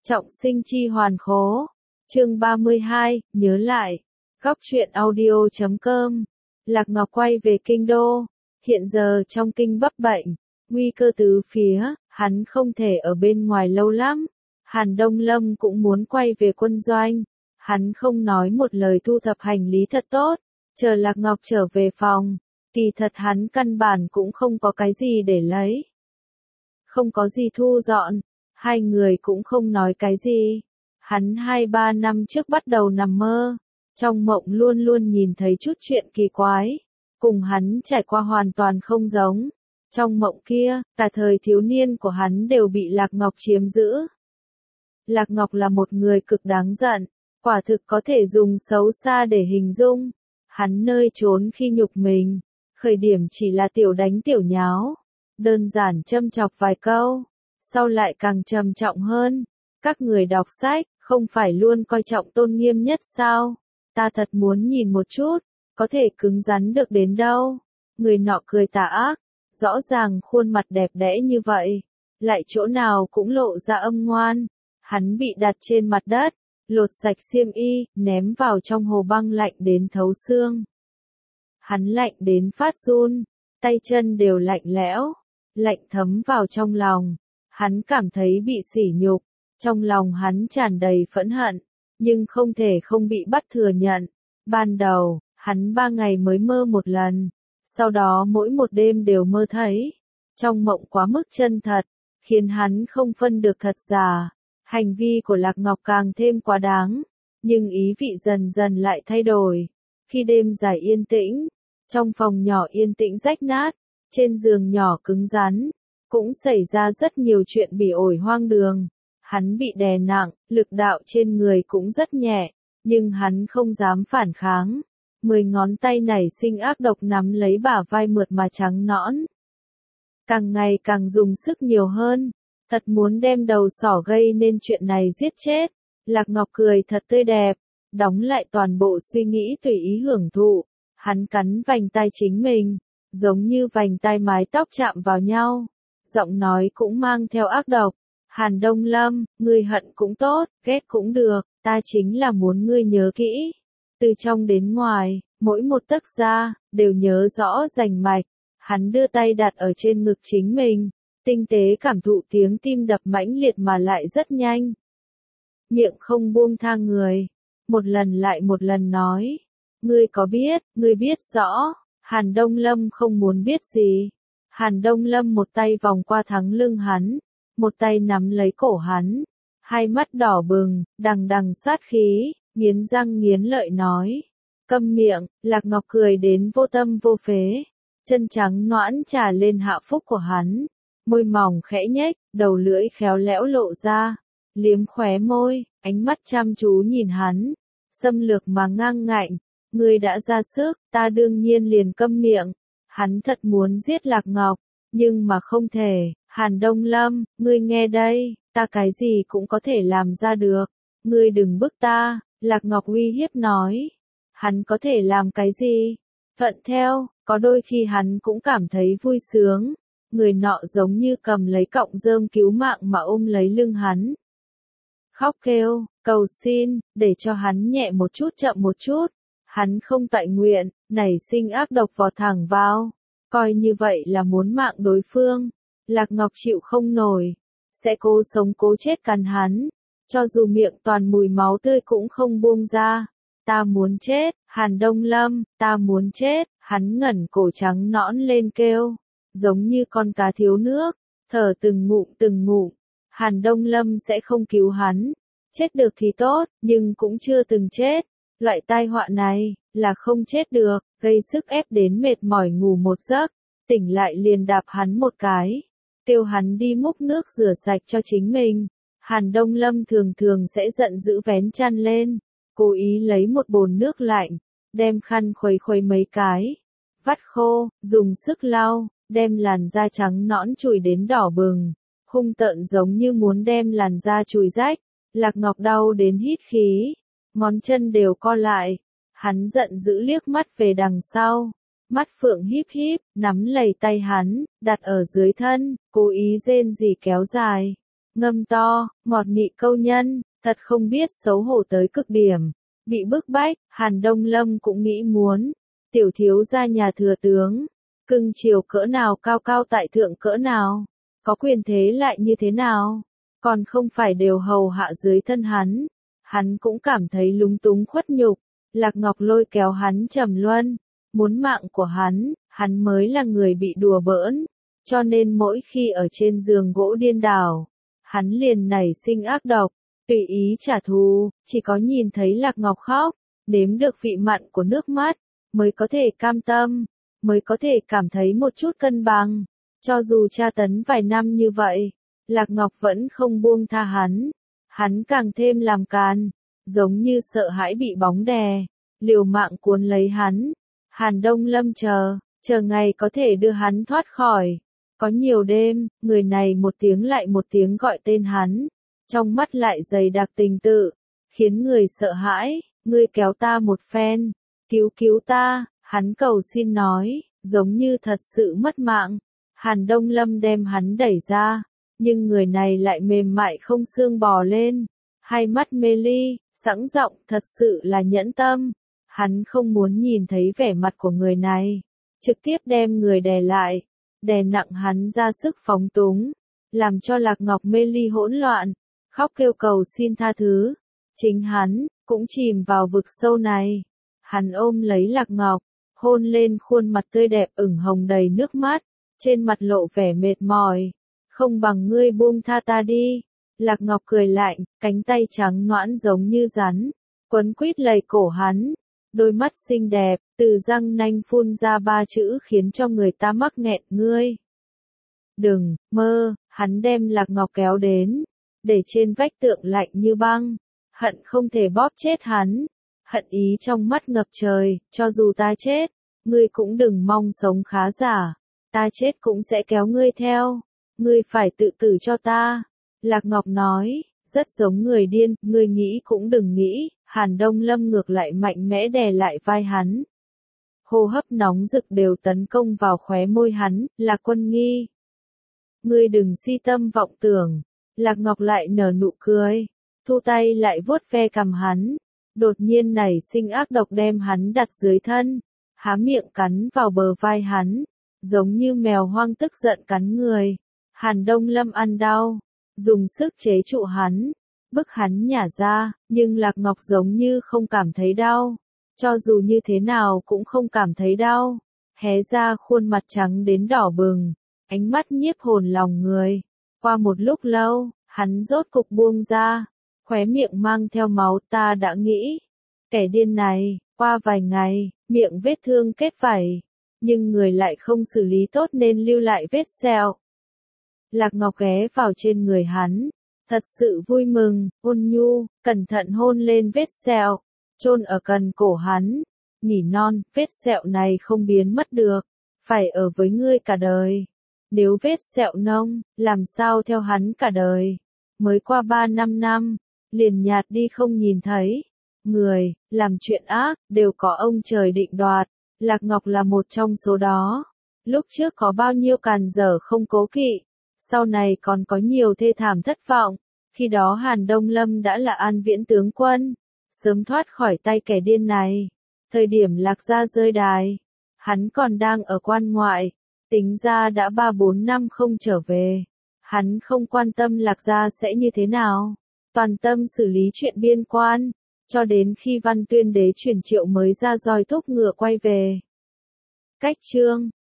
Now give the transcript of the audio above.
Trọng sinh chi hoàn khố. Chương 32, nhớ lại. Góc truyện audio.com. Lạc Ngọc quay về kinh đô. Hiện giờ trong kinh bấp bệnh, nguy cơ tứ phía, hắn không thể ở bên ngoài lâu lắm. Hàn Đông Lâm cũng muốn quay về quân doanh. Hắn không nói một lời thu thập hành lý thật tốt, chờ Lạc Ngọc trở về phòng. Kỳ thật hắn căn bản cũng không có cái gì để lấy. Không có gì thu dọn, hai người cũng không nói cái gì. Hắn 2-3 năm trước bắt đầu nằm mơ, trong mộng luôn luôn nhìn thấy chút chuyện kỳ quái, cùng hắn trải qua hoàn toàn không giống. Trong mộng kia, cả thời thiếu niên của hắn đều bị Lạc Ngọc chiếm giữ. Lạc Ngọc là một người cực đáng giận, quả thực có thể dùng xấu xa để hình dung. Hắn nơi trốn khi nhục mình, khởi điểm chỉ là tiểu đánh tiểu nháo, đơn giản châm chọc vài câu, sau lại càng trầm trọng hơn. Các người đọc sách, không phải luôn coi trọng tôn nghiêm nhất sao? Ta thật muốn nhìn một chút, có thể cứng rắn được đến đâu. Người nọ cười tà ác, rõ ràng khuôn mặt đẹp đẽ như vậy, lại chỗ nào cũng lộ ra âm ngoan. Hắn bị đặt trên mặt đất, lột sạch xiêm y, ném vào trong hồ băng lạnh đến thấu xương. Hắn lạnh đến phát run, tay chân đều lạnh lẽo, lạnh thấm vào trong lòng. Hắn cảm thấy bị sỉ nhục, trong lòng hắn tràn đầy phẫn hận, nhưng không thể không bị bắt thừa nhận. Ban đầu, hắn 3 ngày mới mơ một lần, sau đó mỗi một đêm đều mơ thấy. Trong mộng quá mức chân thật, khiến hắn không phân được thật giả. Hành vi của Lạc Ngọc càng thêm quá đáng, nhưng ý vị dần dần lại thay đổi. Khi đêm dài yên tĩnh, trong phòng nhỏ yên tĩnh rách nát, trên giường nhỏ cứng rắn, cũng xảy ra rất nhiều chuyện bỉ ổi hoang đường. Hắn bị đè nặng, lực đạo trên người cũng rất nhẹ, nhưng hắn không dám phản kháng. 10 ngón tay nảy sinh ác độc nắm lấy bả vai mượt mà trắng nõn. Càng ngày càng dùng sức nhiều hơn, thật muốn đem đầu sỏ gây nên chuyện này giết chết. Lạc Ngọc cười thật tươi đẹp, đóng lại toàn bộ suy nghĩ tùy ý hưởng thụ. Hắn cắn vành tai chính mình, giống như vành tai mái tóc chạm vào nhau. Giọng nói cũng mang theo ác độc. Hàn Đông Lâm, ngươi hận cũng tốt, ghét cũng được, ta chính là muốn ngươi nhớ kỹ. Từ trong đến ngoài, mỗi một tấc da, đều nhớ rõ rành mạch. Hắn đưa tay đặt ở trên ngực chính mình, tinh tế cảm thụ tiếng tim đập mãnh liệt mà lại rất nhanh. Miệng không buông tha người, một lần lại một lần nói. Ngươi biết rõ. Hàn Đông Lâm không muốn biết gì. Hàn Đông Lâm một tay vòng qua thắng lưng hắn, một tay nắm lấy cổ hắn, hai mắt đỏ bừng, đằng đằng sát khí, nghiến răng nghiến lợi nói. Câm miệng. Lạc Ngọc cười đến vô tâm vô phế, chân trắng nõn trà lên hạ phúc của hắn, môi mỏng khẽ nhếch, đầu lưỡi khéo léo lộ ra, liếm khóe môi, ánh mắt chăm chú nhìn hắn, xâm lược mà ngang ngạnh. Ngươi đã ra sức, ta đương nhiên liền câm miệng. Hắn thật muốn giết Lạc Ngọc, nhưng mà không thể. Hàn Đông Lâm, ngươi nghe đây, ta cái gì cũng có thể làm ra được. Ngươi đừng bức ta. Lạc Ngọc uy hiếp nói. Hắn có thể làm cái gì? Thuận theo. Có đôi khi hắn cũng cảm thấy vui sướng. Người nọ giống như cầm lấy cọng rơm cứu mạng mà ôm lấy lưng hắn. Khóc kêu, cầu xin, để cho hắn nhẹ một chút chậm một chút. Hắn không tại nguyện, nảy sinh ác độc vọt thẳng vào. Coi như vậy là muốn mạng đối phương. Lạc Ngọc chịu không nổi, sẽ cố sống cố chết cắn hắn. Cho dù miệng toàn mùi máu tươi cũng không buông ra. Ta muốn chết. Hàn Đông Lâm, ta muốn chết. Hắn ngẩng cổ trắng nõn lên kêu, giống như con cá thiếu nước, thở từng ngụm từng ngụm. Hàn Đông Lâm sẽ không cứu hắn. Chết được thì tốt, nhưng cũng chưa từng chết. Loại tai họa này, là không chết được, gây sức ép đến mệt mỏi ngủ một giấc, tỉnh lại liền đạp hắn một cái, kêu hắn đi múc nước rửa sạch cho chính mình. Hàn Đông Lâm thường thường sẽ giận dữ vén chăn lên, cố ý lấy một bồn nước lạnh, đem khăn khuấy khuấy mấy cái, vắt khô, dùng sức lau, đem làn da trắng nõn chùi đến đỏ bừng, hung tợn giống như muốn đem làn da chùi rách. Lạc Ngọc đau đến hít khí, ngón chân đều co lại. Hắn giận dữ liếc mắt về đằng sau, mắt phượng híp híp, nắm lấy tay hắn, đặt ở dưới thân, cố ý rên rỉ kéo dài. ngâm to, ngọt nị câu nhân, thật không biết xấu hổ tới cực điểm. Bị bức bách, Hàn Đông Lâm cũng nghĩ muốn, tiểu thiếu gia nhà thừa tướng, cưng chiều cỡ nào cao cao tại thượng cỡ nào, có quyền thế lại như thế nào, còn không phải đều hầu hạ dưới thân hắn. Hắn cũng cảm thấy lúng túng khuất nhục, Lạc Ngọc lôi kéo hắn trầm luân, muốn mạng của hắn mới là người bị đùa bỡn, cho nên mỗi khi ở trên giường gỗ điên đảo, hắn liền nảy sinh ác độc, tùy ý trả thù, chỉ có nhìn thấy Lạc Ngọc khóc, nếm được vị mặn của nước mắt, mới có thể cam tâm, mới có thể cảm thấy một chút cân bằng. Cho dù tra tấn vài năm như vậy, Lạc Ngọc vẫn không buông tha hắn càng thêm làm càn, giống như sợ hãi bị bóng đè, liều mạng cuốn lấy hắn. Hàn Đông Lâm chờ ngày có thể đưa hắn thoát khỏi. Có nhiều đêm, người này một tiếng lại một tiếng gọi tên hắn, trong mắt lại dày đặc tình tự, khiến người sợ hãi. Ngươi kéo ta một phen, cứu ta, hắn cầu xin nói, giống như thật sự mất mạng. Hàn Đông Lâm đem hắn đẩy ra, nhưng người này lại mềm mại không xương bò lên, hai mắt mê ly, sẵn giọng, thật sự là nhẫn tâm. Hắn không muốn nhìn thấy vẻ mặt của người này, trực tiếp đem người đè lại, đè nặng hắn ra sức phóng túng, làm cho Lạc Ngọc mê ly hỗn loạn, khóc kêu cầu xin tha thứ. Chính hắn cũng chìm vào vực sâu này. Hắn ôm lấy Lạc Ngọc, hôn lên khuôn mặt tươi đẹp ửng hồng đầy nước mắt, trên mặt lộ vẻ mệt mỏi. Không bằng ngươi buông tha ta đi. Lạc Ngọc cười lạnh, cánh tay trắng nõn giống như rắn, quấn quýt lấy cổ hắn. Đôi mắt xinh đẹp, từ răng nanh phun ra ba chữ khiến cho người ta mắc nghẹn, ngươi. Đừng, mơ, hắn đem Lạc Ngọc kéo đến, để trên vách tượng lạnh như băng, hận không thể bóp chết hắn, hận ý trong mắt ngập trời, cho dù ta chết, ngươi cũng đừng mong sống khá giả, ta chết cũng sẽ kéo ngươi theo, ngươi phải tự tử cho ta. Lạc Ngọc nói, rất giống người điên, ngươi nghĩ cũng đừng nghĩ. Hàn Đông Lâm ngược lại mạnh mẽ đè lại vai hắn. Hô hấp nóng rực đều tấn công vào khóe môi hắn, Lạc Quân Nghi. Ngươi đừng si tâm vọng tưởng. Lạc Ngọc lại nở nụ cười, thu tay lại vuốt ve cằm hắn. Đột nhiên nảy sinh ác độc đem hắn đặt dưới thân, há miệng cắn vào bờ vai hắn, giống như mèo hoang tức giận cắn người. Hàn Đông Lâm ăn đau, dùng sức chế trụ hắn, bức hắn nhả ra, nhưng Lạc Ngọc giống như không cảm thấy đau, cho dù như thế nào cũng không cảm thấy đau, hé ra khuôn mặt trắng đến đỏ bừng, ánh mắt nhiếp hồn lòng người. Qua một lúc lâu, hắn rốt cục buông ra, khóe miệng mang theo máu. Ta đã nghĩ, kẻ điên này, qua vài ngày, miệng vết thương kết vảy, nhưng người lại không xử lý tốt nên lưu lại vết sẹo. Lạc Ngọc ghé vào trên người hắn, thật sự vui mừng, ôn nhu, cẩn thận hôn lên vết sẹo, chôn ở cần cổ hắn, nỉ non, vết sẹo này không biến mất được, phải ở với ngươi cả đời. Nếu vết sẹo nông, làm sao theo hắn cả đời? Mới qua 3-5 năm, liền nhạt đi không nhìn thấy. Người, làm chuyện ác, đều có ông trời định đoạt, Lạc Ngọc là một trong số đó. Lúc trước có bao nhiêu càn dở không cố kỵ, sau này còn có nhiều thê thảm thất vọng. Khi đó Hàn Đông Lâm đã là An Viễn tướng quân, sớm thoát khỏi tay kẻ điên này. Thời điểm Lạc gia rơi đài, hắn còn đang ở quan ngoại, tính ra đã 3-4 năm không trở về. Hắn không quan tâm Lạc gia sẽ như thế nào, toàn tâm xử lý chuyện biên quan, cho đến khi Văn Tuyên đế truyền triệu mới ra roi thúc ngựa quay về. Cách chương